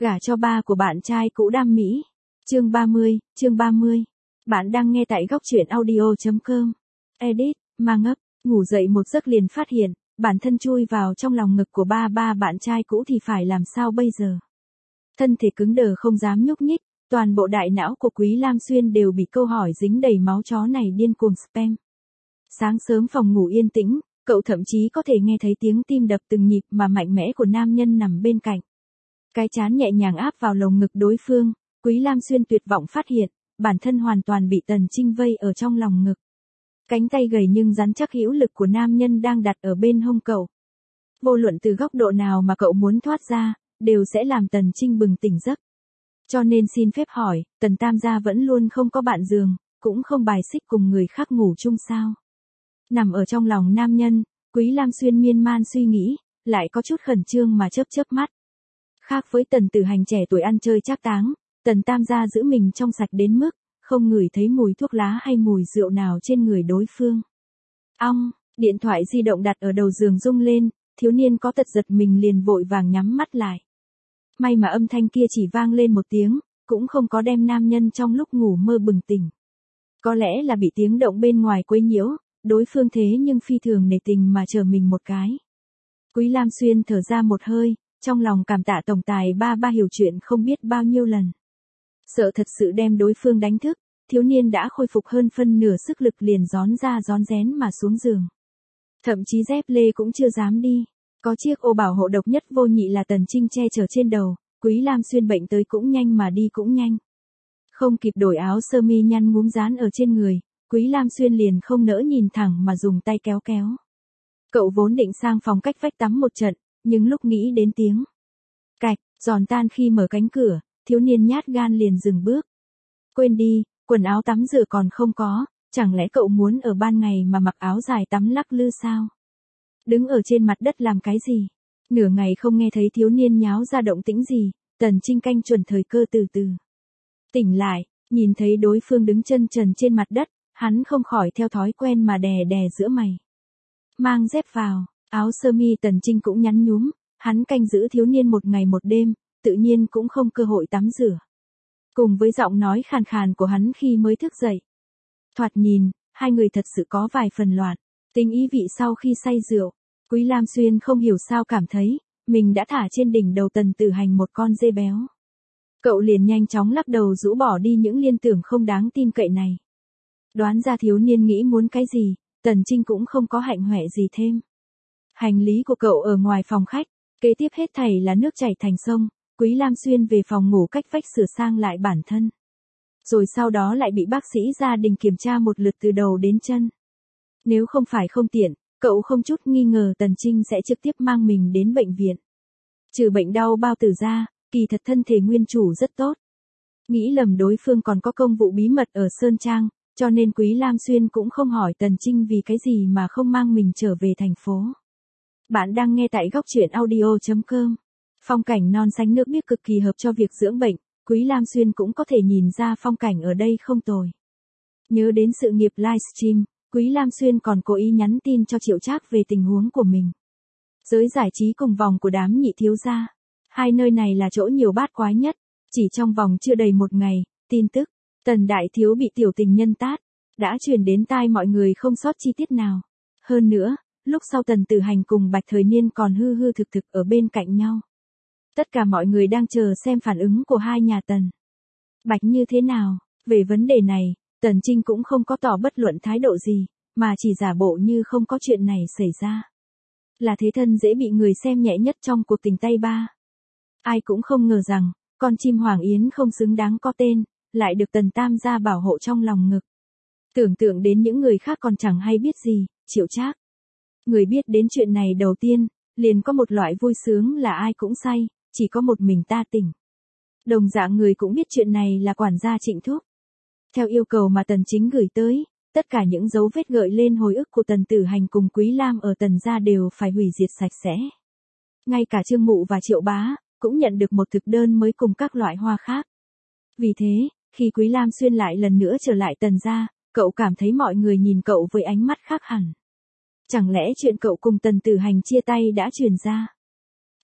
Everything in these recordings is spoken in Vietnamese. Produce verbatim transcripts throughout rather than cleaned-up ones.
Gả cho ba của bạn trai cũ đam mỹ. Chương ba mươi, chương ba mươi. Bạn đang nghe tại góc truyện audio chấm com. Edit, mang ấp, ngủ dậy một giấc liền phát hiện, bản thân chui vào trong lòng ngực của ba ba bạn trai cũ thì phải làm sao bây giờ. Thân thể cứng đờ không dám nhúc nhích, toàn bộ đại não của Quý Lam Xuyên đều bị câu hỏi dính đầy máu chó này điên cuồng spam. Sáng sớm phòng ngủ yên tĩnh, cậu thậm chí có thể nghe thấy tiếng tim đập từng nhịp mà mạnh mẽ của nam nhân nằm bên cạnh. Cái trán nhẹ nhàng áp vào lồng ngực đối phương, Quý Lam Xuyên tuyệt vọng phát hiện, bản thân hoàn toàn bị Tần Trinh vây ở trong lòng ngực. Cánh tay gầy nhưng rắn chắc hữu lực của nam nhân đang đặt ở bên hông cậu. Vô luận từ góc độ nào mà cậu muốn thoát ra, đều sẽ làm Tần Trinh bừng tỉnh giấc. Cho nên xin phép hỏi, Tần Tam gia vẫn luôn không có bạn giường, cũng không bài xích cùng người khác ngủ chung sao? Nằm ở trong lòng nam nhân, Quý Lam Xuyên miên man suy nghĩ, lại có chút khẩn trương mà chớp chớp mắt. Khác với Tần Tử Hành trẻ tuổi ăn chơi trác táng, Tần Tam gia giữ mình trong sạch đến mức không ngửi thấy mùi thuốc lá hay mùi rượu nào trên người đối phương. Ong, điện thoại di động đặt ở đầu giường rung lên, thiếu niên có tật giật mình liền vội vàng nhắm mắt lại. May mà âm thanh kia chỉ vang lên một tiếng, cũng không có đem nam nhân trong lúc ngủ mơ bừng tỉnh. Có lẽ là bị tiếng động bên ngoài quấy nhiễu, đối phương thế nhưng phi thường nể tình mà chờ mình một cái. Quý Lam Xuyên thở ra một hơi, trong lòng cảm tạ tổng tài ba ba hiểu chuyện không biết bao nhiêu lần. Sợ thật sự đem đối phương đánh thức, thiếu niên đã khôi phục hơn phân nửa sức lực liền gión ra gión rén mà xuống giường. Thậm chí dép lê cũng chưa dám đi. Có chiếc ô bảo hộ độc nhất vô nhị là Tần Trinh che chở trên đầu, Quý Lam Xuyên bệnh tới cũng nhanh mà đi cũng nhanh. Không kịp đổi áo sơ mi nhăn ngúm dán ở trên người, Quý Lam Xuyên liền không nỡ nhìn thẳng mà dùng tay kéo kéo. Cậu vốn định sang phòng cách vách tắm một trận, nhưng lúc nghĩ đến tiếng cạch, giòn tan khi mở cánh cửa, thiếu niên nhát gan liền dừng bước. Quên đi, quần áo tắm rửa còn không có, chẳng lẽ cậu muốn ở ban ngày mà mặc áo dài tắm lắc lư sao? Đứng ở trên mặt đất làm cái gì? Nửa ngày không nghe thấy thiếu niên nháo ra động tĩnh gì, Tần Trinh canh chuẩn thời cơ từ từ tỉnh lại, nhìn thấy đối phương đứng chân trần trên mặt đất, hắn không khỏi theo thói quen mà đè đè giữa mày. Mang dép vào, áo sơ mi Tần Trinh cũng nhắn nhúm, hắn canh giữ thiếu niên một ngày một đêm, tự nhiên cũng không cơ hội tắm rửa. Cùng với giọng nói khàn khàn của hắn khi mới thức dậy. Thoạt nhìn, hai người thật sự có vài phần loạn, tình ý vị sau khi say rượu. Quý Lam Xuyên không hiểu sao cảm thấy, mình đã thả trên đỉnh đầu Tần Tử Hành một con dê béo. Cậu liền nhanh chóng lắc đầu rũ bỏ đi những liên tưởng không đáng tin cậy này. Đoán ra thiếu niên nghĩ muốn cái gì, Tần Trinh cũng không có hạnh hoẹ gì thêm. Hành lý của cậu ở ngoài phòng khách, kế tiếp hết thảy là nước chảy thành sông, Quý Lam Xuyên về phòng ngủ cách vách sửa sang lại bản thân. Rồi sau đó lại bị bác sĩ gia đình kiểm tra một lượt từ đầu đến chân. Nếu không phải không tiện, cậu không chút nghi ngờ Tần Trinh sẽ trực tiếp mang mình đến bệnh viện. Trừ bệnh đau bao tử ra, kỳ thật thân thể nguyên chủ rất tốt. Nghĩ lầm đối phương còn có công vụ bí mật ở Sơn Trang, cho nên Quý Lam Xuyên cũng không hỏi Tần Trinh vì cái gì mà không mang mình trở về thành phố. Bạn đang nghe tại góc truyện audio chấm com. Phong cảnh non xanh nước biếc cực kỳ hợp cho việc dưỡng bệnh, Quý Lam Xuyên cũng có thể nhìn ra phong cảnh ở đây không tồi. Nhớ đến sự nghiệp livestream, Quý Lam Xuyên còn cố ý nhắn tin cho Triệu Trác về tình huống của mình. Giới giải trí cùng vòng của đám nhị thiếu gia. Hai nơi này là chỗ nhiều bát quái nhất. Chỉ trong vòng chưa đầy một ngày, tin tức Tần đại thiếu bị tiểu tình nhân tát đã truyền đến tai mọi người không sót chi tiết nào. Hơn nữa, lúc sau Tần Tử Hành cùng Bạch Thời Niên còn hư hư thực thực ở bên cạnh nhau. Tất cả mọi người đang chờ xem phản ứng của hai nhà Tần Bạch như thế nào. Về vấn đề này, Tần Trinh cũng không có tỏ bất luận thái độ gì, mà chỉ giả bộ như không có chuyện này xảy ra. Là thế thân dễ bị người xem nhẹ nhất trong cuộc tình tay ba. Ai cũng không ngờ rằng, con chim Hoàng Yến không xứng đáng có tên, lại được Tần Tam gia bảo hộ trong lòng ngực. Tưởng tượng đến những người khác còn chẳng hay biết gì, Triệu Trác. Người biết đến chuyện này đầu tiên, liền có một loại vui sướng là ai cũng say, chỉ có một mình ta tỉnh. Đồng dạng người cũng biết chuyện này là quản gia Trịnh Thúc. Theo yêu cầu mà Tần Chính gửi tới, tất cả những dấu vết gợi lên hồi ức của Tần Tử Hành cùng Quý Lam ở Tần gia đều phải hủy diệt sạch sẽ. Ngay cả Trương Mụ và Triệu Bá cũng nhận được một thực đơn mới cùng các loại hoa khác. Vì thế, khi Quý Lam Xuyên lại lần nữa trở lại Tần gia, cậu cảm thấy mọi người nhìn cậu với ánh mắt khác hẳn. Chẳng lẽ chuyện cậu cùng Tần Tử Hành chia tay đã truyền ra?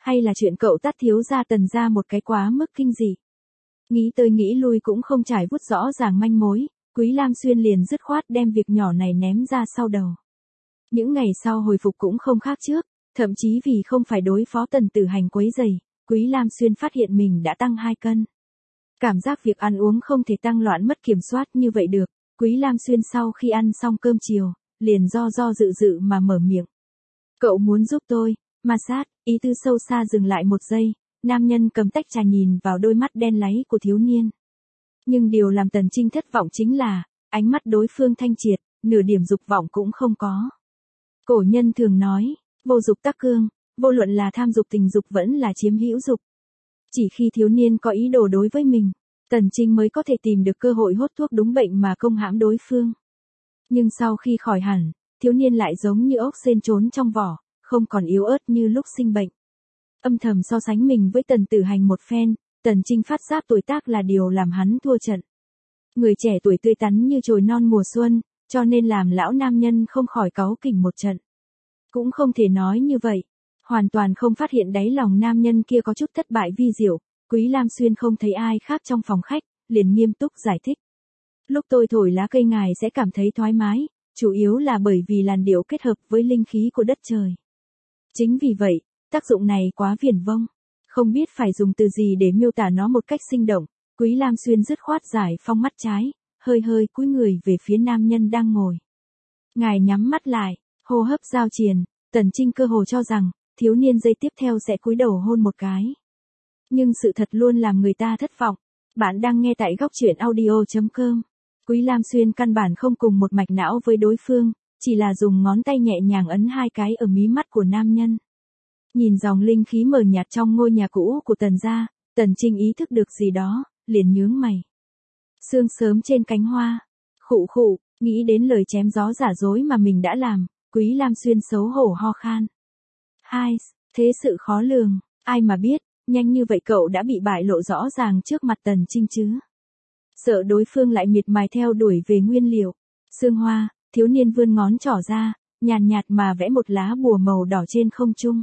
Hay là chuyện cậu tát thiếu gia Tần ra một cái quá mức kinh dị. Nghĩ tới nghĩ lui cũng không trải vút rõ ràng manh mối, Quý Lam Xuyên liền dứt khoát đem việc nhỏ này ném ra sau đầu. Những ngày sau hồi phục cũng không khác trước, thậm chí vì không phải đối phó Tần Tử Hành quấy rầy, Quý Lam Xuyên phát hiện mình đã tăng hai cân. Cảm giác việc ăn uống không thể tăng loạn mất kiểm soát như vậy được, Quý Lam Xuyên sau khi ăn xong cơm chiều, liền do do dự dự mà mở miệng. Cậu muốn giúp tôi, massage, ý tư sâu xa dừng lại một giây, nam nhân cầm tách trà nhìn vào đôi mắt đen láy của thiếu niên. Nhưng điều làm Tần Trinh thất vọng chính là, ánh mắt đối phương thanh triệt, nửa điểm dục vọng cũng không có. Cổ nhân thường nói, vô dục tắc cương, vô luận là tham dục tình dục vẫn là chiếm hữu dục. Chỉ khi thiếu niên có ý đồ đối với mình, Tần Trinh mới có thể tìm được cơ hội hốt thuốc đúng bệnh mà công hãm đối phương. Nhưng sau khi khỏi hẳn, thiếu niên lại giống như ốc sên trốn trong vỏ, không còn yếu ớt như lúc sinh bệnh. Âm thầm so sánh mình với Tần Tử Hành một phen, Tần Trinh phát giác tuổi tác là điều làm hắn thua trận. Người trẻ tuổi tươi tắn như chồi non mùa xuân, cho nên làm lão nam nhân không khỏi cáu kỉnh một trận. Cũng không thể nói như vậy, hoàn toàn không phát hiện đáy lòng nam nhân kia có chút thất bại vi diệu, Quý Lam Xuyên không thấy ai khác trong phòng khách, liền nghiêm túc giải thích. Lúc tôi thổi lá cây ngài sẽ cảm thấy thoải mái, chủ yếu là bởi vì làn điệu kết hợp với linh khí của đất trời. Chính vì vậy, tác dụng này quá viển vông, không biết phải dùng từ gì để miêu tả nó một cách sinh động. Quý Lam Xuyên dứt khoát giải phong mắt trái, hơi hơi cúi người về phía nam nhân đang ngồi. Ngài nhắm mắt lại, hô hấp giao triền, Tần Trinh cơ hồ cho rằng, thiếu niên giây tiếp theo sẽ cúi đầu hôn một cái. Nhưng sự thật luôn làm người ta thất vọng. Bạn đang nghe tại góc truyện audio chấm com. Quý Lam Xuyên căn bản không cùng một mạch não với đối phương, chỉ là dùng ngón tay nhẹ nhàng ấn hai cái ở mí mắt của nam nhân. Nhìn dòng linh khí mờ nhạt trong ngôi nhà cũ của Tần gia, Tần Trinh ý thức được gì đó, liền nhướng mày. Sương sớm trên cánh hoa, khụ khụ, nghĩ đến lời chém gió giả dối mà mình đã làm, Quý Lam Xuyên xấu hổ ho khan. Hai, thế sự khó lường, ai mà biết, nhanh như vậy cậu đã bị bại lộ rõ ràng trước mặt Tần Trinh chứ. Sợ đối phương lại miệt mài theo đuổi về nguyên liệu. Sương hoa, thiếu niên vươn ngón trỏ ra, nhàn nhạt mà vẽ một lá bùa màu đỏ trên không trung.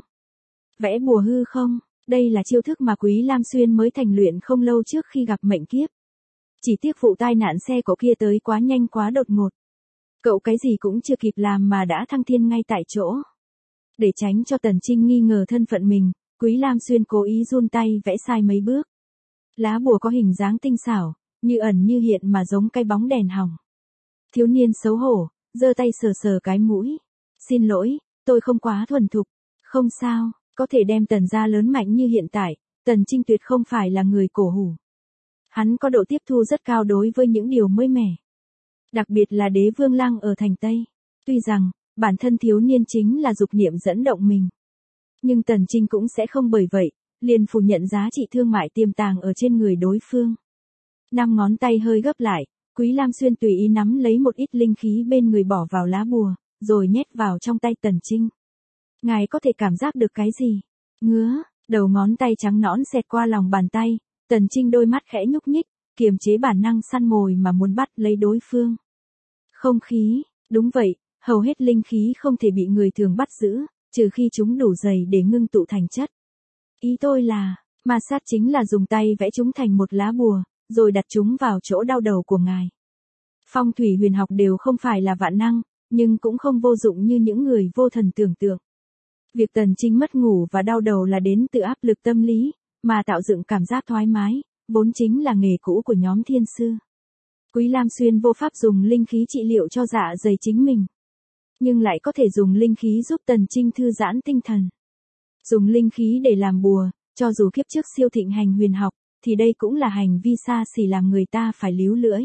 Vẽ bùa hư không, đây là chiêu thức mà Quý Lam Xuyên mới thành luyện không lâu trước khi gặp mệnh kiếp. Chỉ tiếc vụ tai nạn xe cậu kia tới quá nhanh quá đột ngột. Cậu cái gì cũng chưa kịp làm mà đã thăng thiên ngay tại chỗ. Để tránh cho Tần Trinh nghi ngờ thân phận mình, Quý Lam Xuyên cố ý run tay vẽ sai mấy bước. Lá bùa có hình dáng tinh xảo, như ẩn như hiện mà giống cái bóng đèn hỏng. Thiếu niên xấu hổ, giơ tay sờ sờ cái mũi. Xin lỗi, tôi không quá thuần thục. Không sao, có thể đem Tần gia lớn mạnh như hiện tại, Tần Trinh tuyệt không phải là người cổ hủ. Hắn có độ tiếp thu rất cao đối với những điều mới mẻ. Đặc biệt là đế vương lăng ở thành Tây. Tuy rằng, bản thân thiếu niên chính là dục niệm dẫn động mình. Nhưng Tần Trinh cũng sẽ không bởi vậy, liền phủ nhận giá trị thương mại tiềm tàng ở trên người đối phương. Năm ngón tay hơi gấp lại, Quý Lam Xuyên tùy ý nắm lấy một ít linh khí bên người bỏ vào lá bùa, rồi nhét vào trong tay Tần Trinh. Ngài có thể cảm giác được cái gì? Ngứa, đầu ngón tay trắng nõn xẹt qua lòng bàn tay, Tần Trinh đôi mắt khẽ nhúc nhích, kiềm chế bản năng săn mồi mà muốn bắt lấy đối phương. Không khí, đúng vậy, hầu hết linh khí không thể bị người thường bắt giữ, trừ khi chúng đủ dày để ngưng tụ thành chất. Ý tôi là, ma sát chính là dùng tay vẽ chúng thành một lá bùa, rồi đặt chúng vào chỗ đau đầu của ngài. Phong thủy huyền học đều không phải là vạn năng, nhưng cũng không vô dụng như những người vô thần tưởng tượng. Việc Tần Trinh mất ngủ và đau đầu là đến từ áp lực tâm lý, mà tạo dựng cảm giác thoải mái, vốn chính là nghề cũ của nhóm thiên sư. Quý Lam Xuyên vô pháp dùng linh khí trị liệu cho dạ dày chính mình, nhưng lại có thể dùng linh khí giúp Tần Trinh thư giãn tinh thần. Dùng linh khí để làm bùa, cho dù kiếp trước siêu thịnh hành huyền học, thì đây cũng là hành vi xa xỉ làm người ta phải líu lưỡi.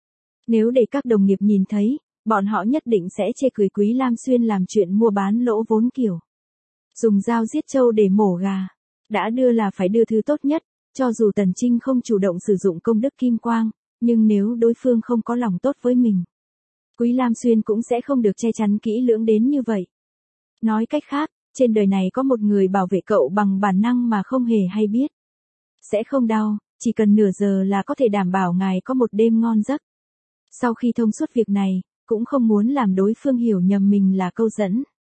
Nếu để các đồng nghiệp nhìn thấy, bọn họ nhất định sẽ chê cười Quý Lam Xuyên làm chuyện mua bán lỗ vốn kiểu. Dùng dao giết trâu để mổ gà, đã đưa là phải đưa thứ tốt nhất, cho dù Tần Trinh không chủ động sử dụng công đức kim quang, nhưng nếu đối phương không có lòng tốt với mình, Quý Lam Xuyên cũng sẽ không được che chắn kỹ lưỡng đến như vậy. Nói cách khác, trên đời này có một người bảo vệ cậu bằng bản năng mà không hề hay biết. Sẽ không đau, chỉ cần nửa giờ là có thể đảm bảo ngài có một đêm ngon giấc. Sau khi thông suốt việc này, cũng không muốn làm đối phương hiểu nhầm mình là câu dẫn.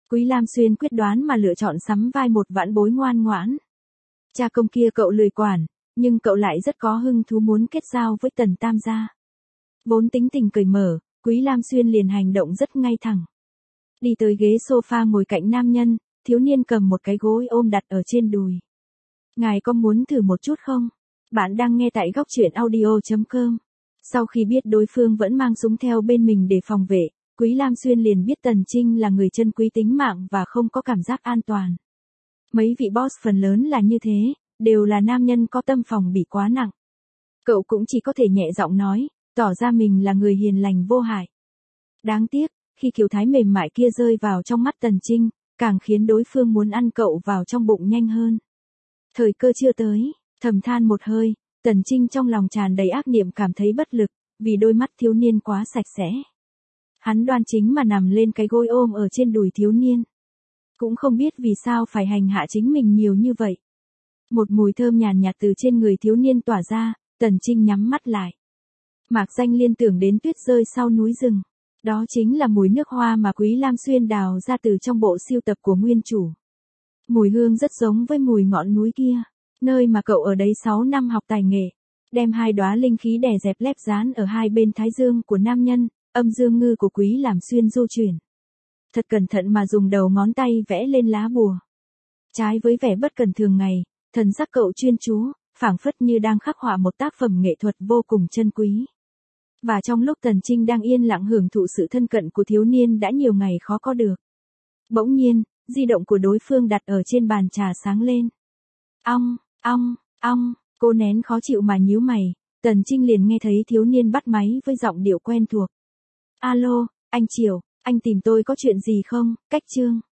Quý Lam Xuyên quyết đoán mà lựa chọn sắm vai một vãn bối ngoan ngoãn. Cha công kia cậu lười quản, nhưng cậu lại rất có hứng thú muốn kết giao với Tần Tam gia. Vốn tính tình cởi mở, Quý Lam Xuyên liền hành động rất ngay thẳng. Đi tới ghế sofa ngồi cạnh nam nhân, thiếu niên cầm một cái gối ôm đặt ở trên đùi. Ngài có muốn thử một chút không? Bạn đang nghe tại góc truyện audio chấm com. Sau khi biết đối phương vẫn mang súng theo bên mình để phòng vệ, Quý Lam Xuyên liền biết Tần Trinh là người chân quý tính mạng và không có cảm giác an toàn. Mấy vị boss phần lớn là như thế, đều là nam nhân có tâm phòng bị quá nặng. Cậu cũng chỉ có thể nhẹ giọng nói, tỏ ra mình là người hiền lành vô hại. Đáng tiếc, khi kiều thái mềm mại kia rơi vào trong mắt Tần Trinh, càng khiến đối phương muốn ăn cậu vào trong bụng nhanh hơn. Thời cơ chưa tới, thầm than một hơi, Tần Trinh trong lòng tràn đầy ác niệm cảm thấy bất lực, vì đôi mắt thiếu niên quá sạch sẽ. Hắn đoan chính mà nằm lên cái gối ôm ở trên đùi thiếu niên. Cũng không biết vì sao phải hành hạ chính mình nhiều như vậy. Một mùi thơm nhàn nhạt từ trên người thiếu niên tỏa ra, Tần Trinh nhắm mắt lại. Mạc Danh liên tưởng đến tuyết rơi sau núi rừng. Đó chính là mùi nước hoa mà Quý Lam Xuyên đào ra từ trong bộ sưu tập của nguyên chủ. Mùi hương rất giống với mùi ngọn núi kia, nơi mà cậu ở đấy sáu năm học tài nghệ. Đem hai đóa linh khí đè dẹp lép dán ở hai bên thái dương của nam nhân, âm dương ngư của Quý Lam Xuyên du chuyển. Thật cẩn thận mà dùng đầu ngón tay vẽ lên lá bùa. Trái với vẻ bất cần thường ngày, thần sắc cậu chuyên chú, phảng phất như đang khắc họa một tác phẩm nghệ thuật vô cùng chân quý. Và trong lúc Tần Trinh đang yên lặng hưởng thụ sự thân cận của thiếu niên đã nhiều ngày khó có được. Bỗng nhiên, di động của đối phương đặt ở trên bàn trà sáng lên. Ong, ong, ong, cô nén khó chịu mà nhíu mày, Tần Trinh liền nghe thấy thiếu niên bắt máy với giọng điệu quen thuộc. Alo, anh Triều, anh tìm tôi có chuyện gì không, Cách Trương?